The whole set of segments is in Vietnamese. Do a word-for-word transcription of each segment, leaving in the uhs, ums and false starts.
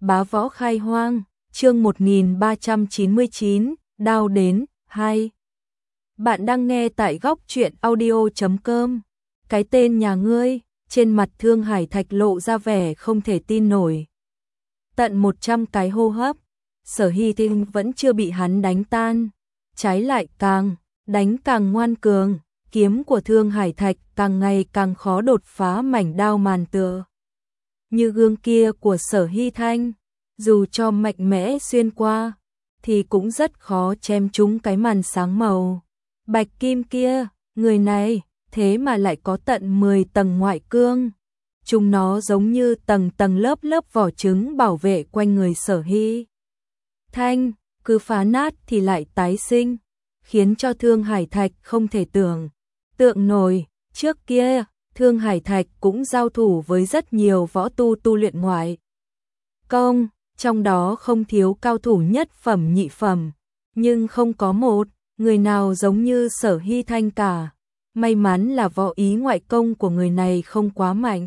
Bá Võ Khai Hoang, chương một nghìn ba trăm chín mươi chín, đao đến, hai. Bạn đang nghe tại góc truyện audio chấm com. Cái tên nhà ngươi, trên mặt Thương Hải Thạch lộ ra vẻ không thể tin nổi. Tận một trăm cái hô hấp, Sở Hy Thinh vẫn chưa bị hắn đánh tan. Trái lại càng, đánh càng ngoan cường, kiếm của Thương Hải Thạch càng ngày càng khó đột phá mảnh đao màn tựa. Như gương kia của Sở Hy Thanh, dù cho mạnh mẽ xuyên qua, thì cũng rất khó chém trúng cái màn sáng màu bạch kim kia. Người này, thế mà lại có tận mười tầng ngoại cương. Chúng nó giống như tầng tầng lớp lớp vỏ trứng bảo vệ quanh người Sở Hy Thanh, cứ phá nát thì lại tái sinh, khiến cho Thương Hải Thạch không thể tưởng tượng nổi. Trước kia, Thương Hải Thạch cũng giao thủ với rất nhiều võ tu tu luyện ngoại công, trong đó không thiếu cao thủ nhất phẩm nhị phẩm, nhưng không có một người nào giống như Sở Hy Thanh cả. May mắn là võ ý ngoại công của người này không quá mạnh,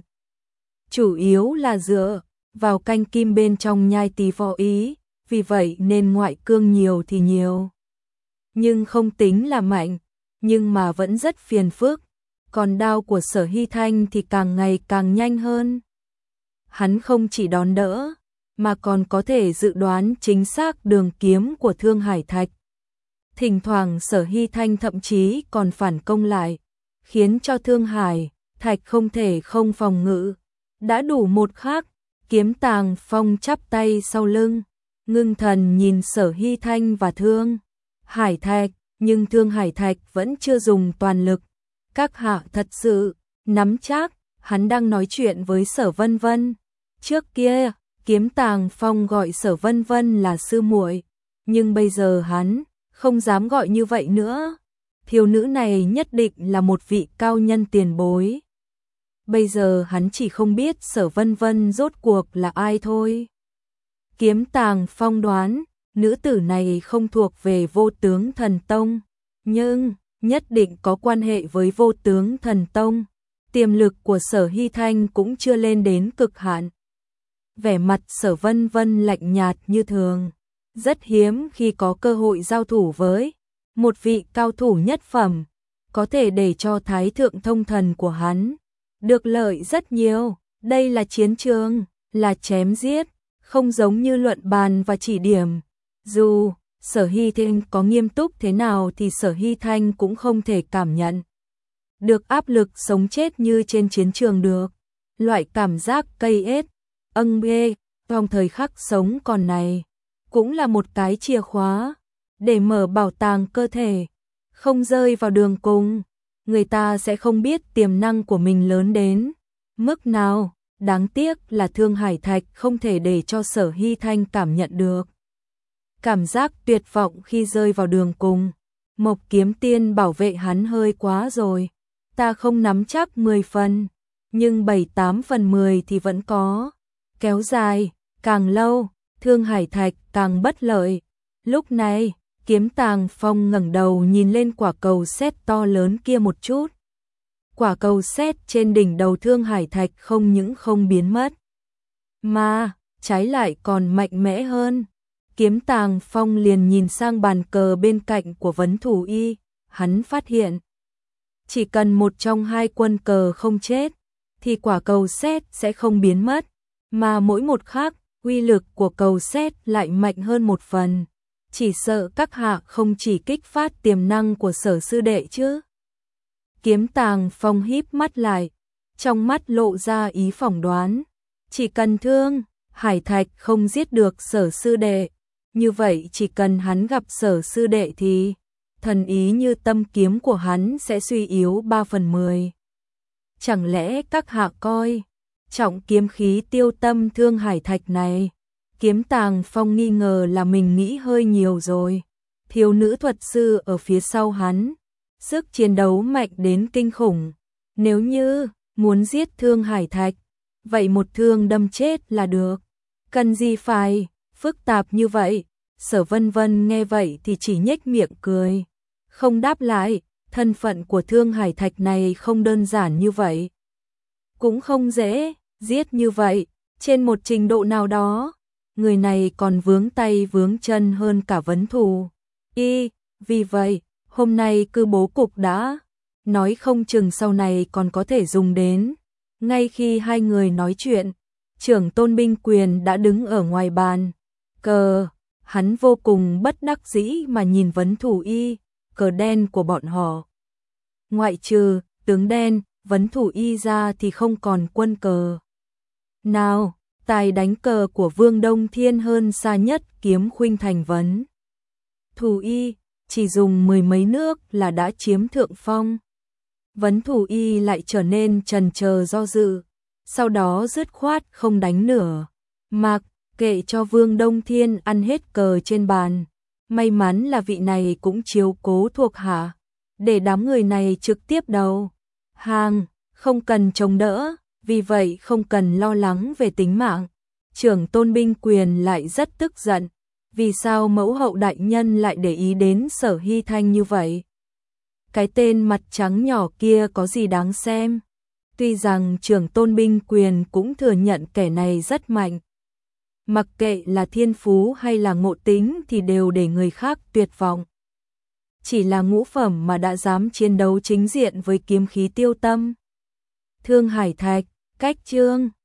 chủ yếu là dựa vào canh kim bên trong nhai tí võ ý, vì vậy nên ngoại cương nhiều thì nhiều, nhưng không tính là mạnh, nhưng mà vẫn rất phiền phức. Còn đao của Sở Hy Thanh thì càng ngày càng nhanh hơn. Hắn không chỉ đón đỡ, mà còn có thể dự đoán chính xác đường kiếm của Thương Hải Thạch. Thỉnh thoảng Sở Hy Thanh thậm chí còn phản công lại, khiến cho Thương Hải Thạch không thể không phòng ngự. Đã đủ một khắc, Kiếm Tàng Phong chắp tay sau lưng, ngưng thần nhìn Sở Hy Thanh và Thương Hải Thạch, nhưng Thương Hải Thạch vẫn chưa dùng toàn lực. Các hạ thật sự nắm chắc hắn đang nói chuyện với Sở Vân Vân. Trước kia, Kiếm Tàng Phong gọi Sở Vân Vân là sư muội, nhưng bây giờ hắn không dám gọi như vậy nữa. Thiếu nữ này nhất định là một vị cao nhân tiền bối. Bây giờ hắn chỉ không biết Sở Vân Vân rốt cuộc là ai thôi. Kiếm Tàng Phong đoán, nữ tử này không thuộc về Vô Tướng Thần Tông, nhưng nhất định có quan hệ với Vô Tướng Thần Tông. Tiềm lực của Sở Hy Thanh cũng chưa lên đến cực hạn. Vẻ mặt Sở Vân Vân lạnh nhạt như thường, rất hiếm khi có cơ hội giao thủ với một vị cao thủ nhất phẩm, có thể để cho Thái Thượng Thông Thần của hắn được lợi rất nhiều. Đây là chiến trường, là chém giết, không giống như luận bàn và chỉ điểm. Dù Sở Hy Thanh có nghiêm túc thế nào thì Sở Hy Thanh cũng không thể cảm nhận được áp lực sống chết như trên chiến trường được. Loại cảm giác cây ết, âng bê, trong thời khắc sống còn này, cũng là một cái chìa khóa để mở bảo tàng cơ thể, không rơi vào đường cùng. Người ta sẽ không biết tiềm năng của mình lớn đến mức nào. Đáng tiếc là Thương Hải Thạch không thể để cho Sở Hy Thanh cảm nhận được cảm giác tuyệt vọng khi rơi vào đường cùng. Mộc Kiếm Tiên bảo vệ hắn hơi quá rồi. Ta không nắm chắc mười phần, nhưng bảy tám phần mười thì vẫn có. Kéo dài, càng lâu, Thương Hải Thạch càng bất lợi. Lúc này, Kiếm Tàng Phong ngẩng đầu nhìn lên quả cầu sét to lớn kia một chút. Quả cầu sét trên đỉnh đầu Thương Hải Thạch không những không biến mất, mà trái lại còn mạnh mẽ hơn. Kiếm Tàng Phong liền nhìn sang bàn cờ bên cạnh của Vấn Thủ Y, hắn phát hiện chỉ cần một trong hai quân cờ không chết, thì quả cầu sét sẽ không biến mất, mà mỗi một khắc, uy lực của cầu sét lại mạnh hơn một phần. Chỉ sợ các hạ không chỉ kích phát tiềm năng của Sở sư đệ chứ. Kiếm Tàng Phong híp mắt lại, trong mắt lộ ra ý phỏng đoán. Chỉ cần Thương Hải Thạch không giết được Sở sư đệ, như vậy chỉ cần hắn gặp Sở sư đệ thì thần ý như tâm kiếm của hắn sẽ suy yếu ba phần mười. Chẳng lẽ các hạ coi trọng kiếm khí tiêu tâm Thương Hải Thạch này? Kiếm Tàng Phong nghi ngờ là mình nghĩ hơi nhiều rồi. Thiếu nữ thuật sư ở phía sau hắn, sức chiến đấu mạnh đến kinh khủng. Nếu như muốn giết Thương Hải Thạch, vậy một thương đâm chết là được. Cần gì phải phức tạp như vậy? Sở Vân Vân nghe vậy thì chỉ nhếch miệng cười, không đáp lại. Thân phận của Thương Hải Thạch này không đơn giản như vậy, cũng không dễ giết như vậy. Trên một trình độ nào đó, người này còn vướng tay vướng chân hơn cả Vấn Thủ Y, vì vậy, hôm nay cứ bố cục đã, nói không chừng sau này còn có thể dùng đến. Ngay khi hai người nói chuyện, trưởng tôn binh quyền đã đứng ở ngoài bàn cờ, hắn vô cùng bất đắc dĩ mà nhìn Vấn Thủ Y, cờ đen của bọn họ. Ngoại trừ tướng đen, Vấn Thủ Y ra thì không còn quân cờ nào, tài đánh cờ của Vương Đông Thiên hơn xa nhất Kiếm Khuynh thành Vấn Thủ Y, chỉ dùng mười mấy nước là đã chiếm thượng phong. Vấn Thủ Y lại trở nên chần chờ do dự, sau đó dứt khoát không đánh nữa, mặc kệ cho Vương Đông Thiên ăn hết cờ trên bàn. May mắn là vị này cũng chiếu cố thuộc hạ, để đám người này trực tiếp đầu hàng, không cần chống đỡ, vì vậy không cần lo lắng về tính mạng. Trưởng tôn binh quyền lại rất tức giận, vì sao mẫu hậu đại nhân lại để ý đến Sở Hy Thanh như vậy? Cái tên mặt trắng nhỏ kia có gì đáng xem? Tuy rằng trưởng tôn binh quyền cũng thừa nhận kẻ này rất mạnh, mặc kệ là thiên phú hay là ngộ tính thì đều để người khác tuyệt vọng. Chỉ là ngũ phẩm mà đã dám chiến đấu chính diện với kiếm khí Tiêu Tâm. Thương Hải Thạch, cách chương